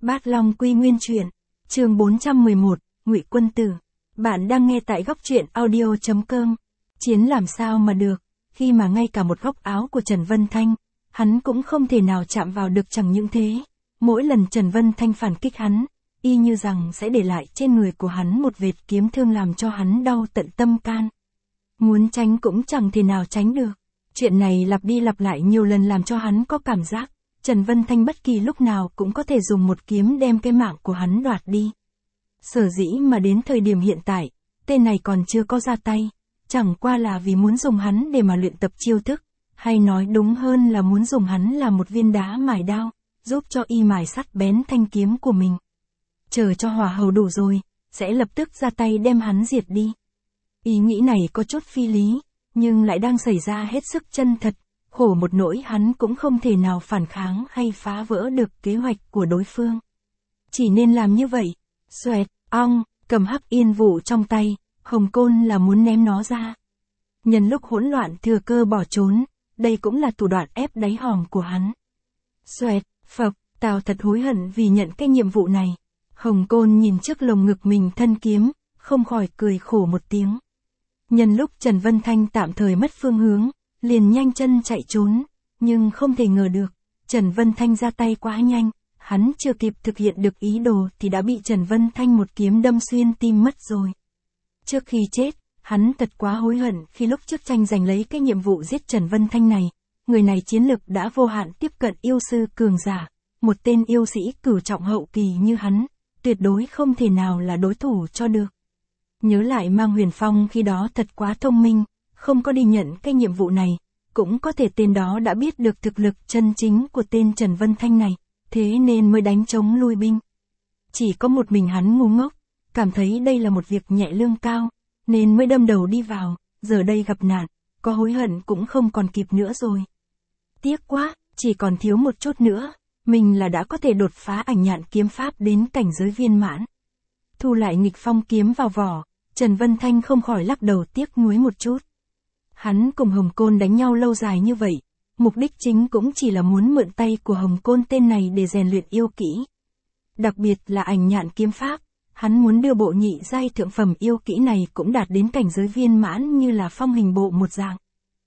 Bát Long Quy Nguyên Truyện, chương 411, Ngụy Quân Tử. Bạn đang nghe tại góc truyện audio.com. Chiến làm sao mà được, khi mà ngay cả một góc áo của Trần Vân Thanh, hắn cũng không thể nào chạm vào được. Chẳng những thế, mỗi lần Trần Vân Thanh phản kích hắn, y như rằng sẽ để lại trên người của hắn một vệt kiếm thương làm cho hắn đau tận tâm can. Muốn tránh cũng chẳng thể nào tránh được. Chuyện này lặp đi lặp lại nhiều lần làm cho hắn có cảm giác, Trần Vân Thanh bất kỳ lúc nào cũng có thể dùng một kiếm đem cái mạng của hắn đoạt đi. Sở dĩ mà đến thời điểm hiện tại, tên này còn chưa có ra tay, chẳng qua là vì muốn dùng hắn để mà luyện tập chiêu thức, hay nói đúng hơn là muốn dùng hắn là một viên đá mài đao, giúp cho y mài sắt bén thanh kiếm của mình. Chờ cho hỏa hầu đủ rồi, sẽ lập tức ra tay đem hắn diệt đi. Ý nghĩ này có chút phi lý, nhưng lại đang xảy ra hết sức chân thật. Khổ một nỗi hắn cũng không thể nào phản kháng hay phá vỡ được kế hoạch của đối phương. Chỉ nên làm như vậy. Xoẹt, ong, cầm hắc yên vụ trong tay, Hồng Côn là muốn ném nó ra. Nhân lúc hỗn loạn thừa cơ bỏ trốn, đây cũng là thủ đoạn ép đáy hòm của hắn. Xoẹt, phập, Tào thật hối hận vì nhận cái nhiệm vụ này. Hồng Côn nhìn trước lồng ngực mình thân kiếm, không khỏi cười khổ một tiếng. Nhân lúc Trần Vân Thanh tạm thời mất phương hướng, liền nhanh chân chạy trốn, nhưng không thể ngờ được, Trần Vân Thanh ra tay quá nhanh, hắn chưa kịp thực hiện được ý đồ thì đã bị Trần Vân Thanh một kiếm đâm xuyên tim mất rồi. Trước khi chết, hắn thật quá hối hận khi lúc trước tranh giành lấy cái nhiệm vụ giết Trần Vân Thanh này, người này chiến lực đã vô hạn tiếp cận yêu sư cường giả, một tên yêu sĩ cửu trọng hậu kỳ như hắn, tuyệt đối không thể nào là đối thủ cho được. Nhớ lại Mang Huyền Phong khi đó thật quá thông minh, không có đi nhận cái nhiệm vụ này, cũng có thể tên đó đã biết được thực lực chân chính của tên Trần Vân Thanh này, thế nên mới đánh chống lui binh. Chỉ có một mình hắn ngu ngốc, cảm thấy đây là một việc nhẹ lương cao, nên mới đâm đầu đi vào, giờ đây gặp nạn, có hối hận cũng không còn kịp nữa rồi. Tiếc quá, chỉ còn thiếu một chút nữa, mình là đã có thể đột phá ảnh nhạn kiếm pháp đến cảnh giới viên mãn. Thu lại nghịch phong kiếm vào vỏ, Trần Vân Thanh không khỏi lắc đầu tiếc nuối một chút. Hắn cùng Hồng Côn đánh nhau lâu dài như vậy, mục đích chính cũng chỉ là muốn mượn tay của Hồng Côn tên này để rèn luyện yêu kỹ. Đặc biệt là ảnh nhạn kiếm pháp, hắn muốn đưa bộ nhị giai thượng phẩm yêu kỹ này cũng đạt đến cảnh giới viên mãn như là phong hình bộ một dạng.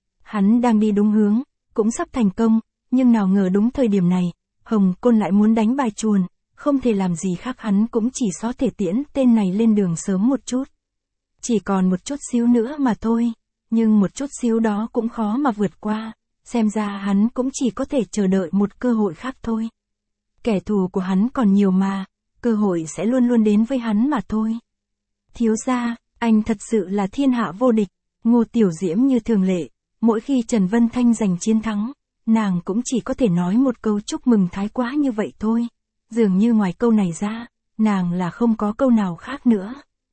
Hắn đang đi đúng hướng, cũng sắp thành công, nhưng nào ngờ đúng thời điểm này, Hồng Côn lại muốn đánh bài chuồn, không thể làm gì khác hắn cũng chỉ có thể tiễn tên này lên đường sớm một chút. Chỉ còn một chút xíu nữa mà thôi. Nhưng một chút xíu đó cũng khó mà vượt qua, xem ra hắn cũng chỉ có thể chờ đợi một cơ hội khác thôi. Kẻ thù của hắn còn nhiều mà, cơ hội sẽ luôn luôn đến với hắn mà thôi. Thiếu gia, anh thật sự là thiên hạ vô địch. Ngô Tiểu Diễm như thường lệ, mỗi khi Trần Vân Thanh giành chiến thắng, nàng cũng chỉ có thể nói một câu chúc mừng thái quá như vậy thôi. Dường như ngoài câu này ra, nàng là không có câu nào khác nữa.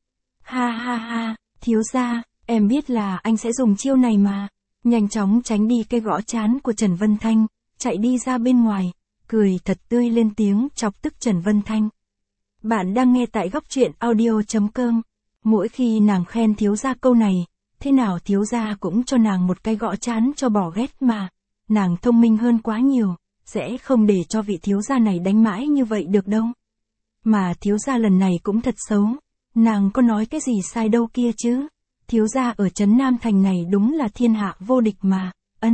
Ha ha ha, thiếu gia, em biết là anh sẽ dùng chiêu này mà. Nhanh chóng tránh đi cái gõ trán của Trần Vân Thanh, chạy đi ra bên ngoài, cười thật tươi lên tiếng chọc tức Trần Vân Thanh. Bạn đang nghe tại góc truyện audio.com. Mỗi khi nàng khen thiếu gia câu này, thế nào thiếu gia cũng cho nàng một cái gõ trán cho bỏ ghét mà. Nàng thông minh hơn quá nhiều, sẽ không để cho vị thiếu gia này đánh mãi như vậy được đâu. Mà thiếu gia lần này cũng thật xấu, nàng có nói cái gì sai đâu kia chứ. Thiếu gia ở trấn Nam Thành này đúng là thiên hạ vô địch mà,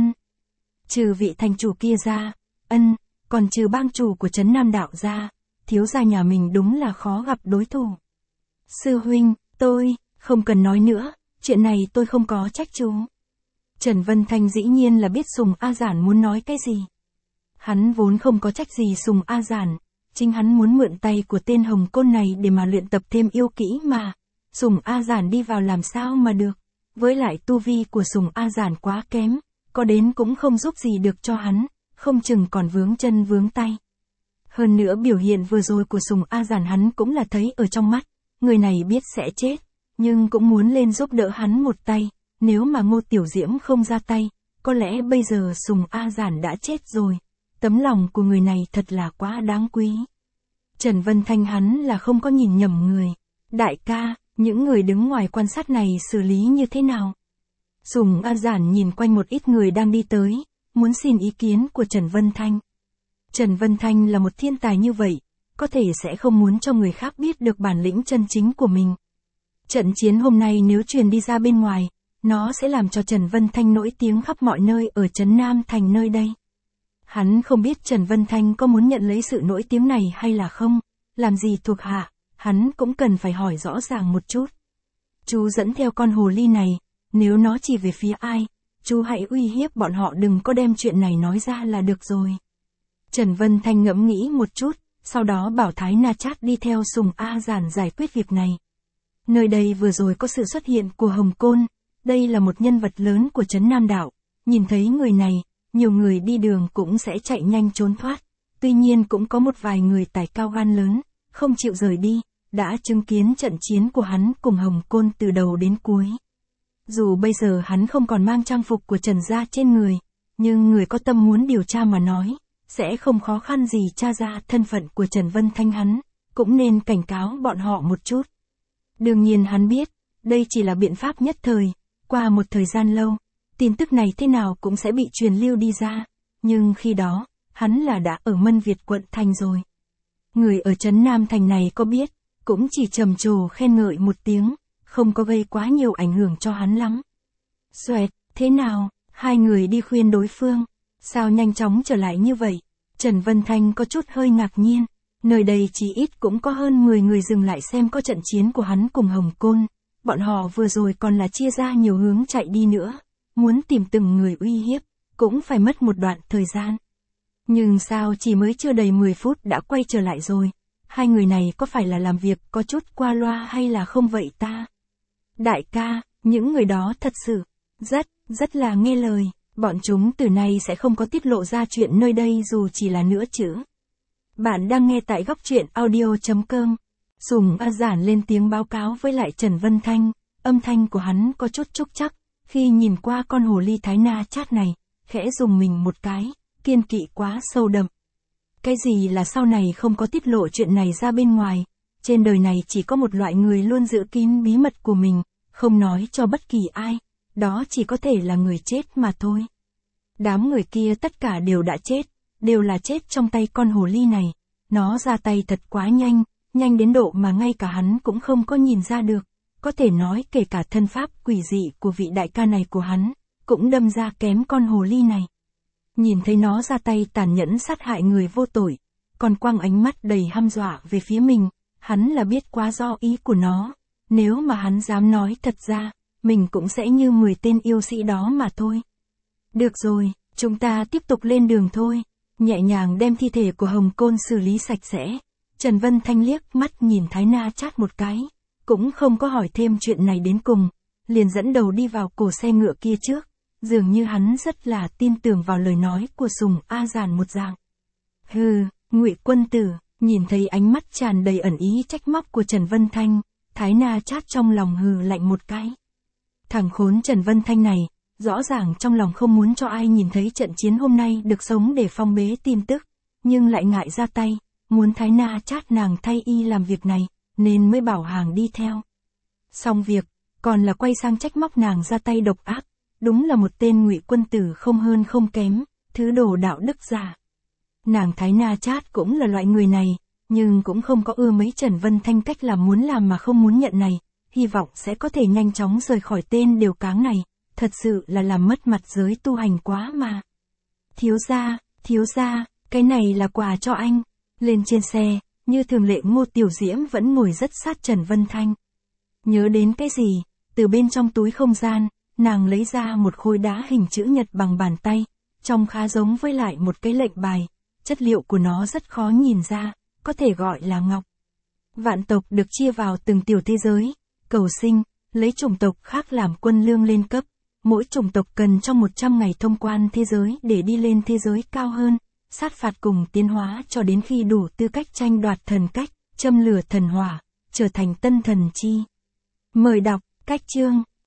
Trừ vị thành chủ kia ra, còn trừ bang chủ của trấn Nam Đạo ra, thiếu gia nhà mình đúng là khó gặp đối thủ. Sư huynh, tôi, không cần nói nữa, chuyện này tôi không có trách chú. Trần Vân Thanh dĩ nhiên là biết Sùng A Giản muốn nói cái gì. Hắn vốn không có trách gì Sùng A Giản, chính hắn muốn mượn tay của tên Hồng Côn này để mà luyện tập thêm yêu kỹ mà. Sùng A Giản đi vào làm sao mà được, với lại tu vi của Sùng A Giản quá kém, có đến cũng không giúp gì được cho hắn, không chừng còn vướng chân vướng tay. Hơn nữa biểu hiện vừa rồi của Sùng A Giản hắn cũng là thấy ở trong mắt, người này biết sẽ chết, nhưng cũng muốn lên giúp đỡ hắn một tay, nếu mà Ngô Tiểu Diễm không ra tay, có lẽ bây giờ Sùng A Giản đã chết rồi, tấm lòng của người này thật là quá đáng quý. Trần Vân Thanh hắn là không có nhìn nhầm người. Đại ca, những người đứng ngoài quan sát này xử lý như thế nào? Sùng A Giản nhìn quanh một ít người đang đi tới, muốn xin ý kiến của Trần Vân Thanh. Trần Vân Thanh là một thiên tài như vậy, có thể sẽ không muốn cho người khác biết được bản lĩnh chân chính của mình. Trận chiến hôm nay nếu truyền đi ra bên ngoài, nó sẽ làm cho Trần Vân Thanh nổi tiếng khắp mọi nơi ở trấn Nam Thành nơi đây. Hắn không biết Trần Vân Thanh có muốn nhận lấy sự nổi tiếng này hay là không, làm gì thuộc hạ, hắn cũng cần phải hỏi rõ ràng một chút. Chú dẫn theo con hồ ly này, nếu nó chỉ về phía ai, chú hãy uy hiếp bọn họ đừng có đem chuyện này nói ra là được rồi. Trần Vân Thanh ngẫm nghĩ một chút, sau đó bảo Thái Na Chát đi theo Sùng A Giản giải quyết việc này. Nơi đây vừa rồi có sự xuất hiện của Hồng Côn, đây là một nhân vật lớn của trấn Nam Đạo, nhìn thấy người này, nhiều người đi đường cũng sẽ chạy nhanh trốn thoát, tuy nhiên cũng có một vài người tài cao gan lớn, không chịu rời đi, đã chứng kiến trận chiến của hắn cùng Hồng Côn từ đầu đến cuối. Dù bây giờ hắn không còn mang trang phục của Trần gia trên người, nhưng người có tâm muốn điều tra mà nói, sẽ không khó khăn gì tra ra thân phận của Trần Vân Thanh hắn, cũng nên cảnh cáo bọn họ một chút. Đương nhiên hắn biết, đây chỉ là biện pháp nhất thời, qua một thời gian lâu, tin tức này thế nào cũng sẽ bị truyền lưu đi ra, nhưng khi đó, hắn là đã ở Mân Việt quận thành rồi. Người ở trấn Nam Thành này có biết, cũng chỉ trầm trồ khen ngợi một tiếng, không có gây quá nhiều ảnh hưởng cho hắn lắm. Xoẹt, thế nào, hai người đi khuyên đối phương, sao nhanh chóng trở lại như vậy? Trần Vân Thanh có chút hơi ngạc nhiên, nơi đây chỉ ít cũng có hơn 10 người dừng lại xem có trận chiến của hắn cùng Hồng Côn, bọn họ vừa rồi còn là chia ra nhiều hướng chạy đi nữa, muốn tìm từng người uy hiếp, cũng phải mất một đoạn thời gian. Nhưng sao chỉ mới chưa đầy 10 phút đã quay trở lại rồi, hai người này có phải là làm việc có chút qua loa hay là không vậy ta? Đại ca, những người đó thật sự, rất là nghe lời, bọn chúng từ nay sẽ không có tiết lộ ra chuyện nơi đây dù chỉ là nửa chữ. Bạn đang nghe tại góc truyện audio.com. Sùng A Giản lên tiếng báo cáo với lại Trần Vân Thanh, âm thanh của hắn có chút trúc chắc, khi nhìn qua con hồ ly Thái Na Chát này, khẽ dùng mình một cái, kiên kỵ quá sâu đậm. Cái gì là sau này không có tiết lộ chuyện này ra bên ngoài, trên đời này chỉ có một loại người luôn giữ kín bí mật của mình, không nói cho bất kỳ ai, đó chỉ có thể là người chết mà thôi. Đám người kia tất cả đều đã chết, đều là chết trong tay con hồ ly này, nó ra tay thật quá nhanh, nhanh đến độ mà ngay cả hắn cũng không có nhìn ra được, có thể nói kể cả thân pháp quỷ dị của vị đại ca này của hắn, cũng đâm ra kém con hồ ly này. Nhìn thấy nó ra tay tàn nhẫn sát hại người vô tội, còn quăng ánh mắt đầy hăm dọa về phía mình, hắn là biết quá rõ ý của nó, nếu mà hắn dám nói thật ra, mình cũng sẽ như 10 tên yêu sĩ đó mà thôi. Được rồi, chúng ta tiếp tục lên đường thôi, nhẹ nhàng đem thi thể của Hồng Côn xử lý sạch sẽ. Trần Vân Thanh liếc mắt nhìn Thái Na Chát một cái, cũng không có hỏi thêm chuyện này đến cùng, liền dẫn đầu đi vào cổ xe ngựa kia trước, dường như hắn rất là tin tưởng vào lời nói của Sùng A Giản một dạng. Hừ, Ngụy quân tử, nhìn thấy ánh mắt tràn đầy ẩn ý trách móc của Trần Vân Thanh, Thái Na Chát trong lòng hừ lạnh một cái. Thằng khốn Trần Vân Thanh này, rõ ràng trong lòng không muốn cho ai nhìn thấy trận chiến hôm nay được sống để phong bế tin tức, nhưng lại ngại ra tay, muốn Thái Na Chát nàng thay y làm việc này, nên mới bảo hàng đi theo. Xong việc, còn là quay sang trách móc nàng ra tay độc ác, đúng là một tên Ngụy quân tử không hơn không kém, thứ đồ đạo đức giả. Nàng Thái Na Chát cũng là loại người này, nhưng cũng không có ưa mấy Trần Vân Thanh cách làm muốn làm mà không muốn nhận này, hy vọng sẽ có thể nhanh chóng rời khỏi tên điều cáng này, thật sự là làm mất mặt giới tu hành quá mà. Thiếu gia, cái này là quà cho anh. Lên trên xe, như thường lệ Ngô Tiểu Diễm vẫn ngồi rất sát Trần Vân Thanh. Nhớ đến cái gì, từ bên trong túi không gian, nàng lấy ra một khối đá hình chữ nhật bằng bàn tay, trông khá giống với lại một cái lệnh bài, chất liệu của nó rất khó nhìn ra, có thể gọi là ngọc. Vạn tộc được chia vào từng tiểu thế giới, cầu sinh, lấy chủng tộc khác làm quân lương lên cấp, mỗi chủng tộc cần trong 100 ngày thông quan thế giới để đi lên thế giới cao hơn, sát phạt cùng tiến hóa cho đến khi đủ tư cách tranh đoạt thần cách, châm lửa thần hỏa, trở thành tân thần chi. Mời đọc, cách chương.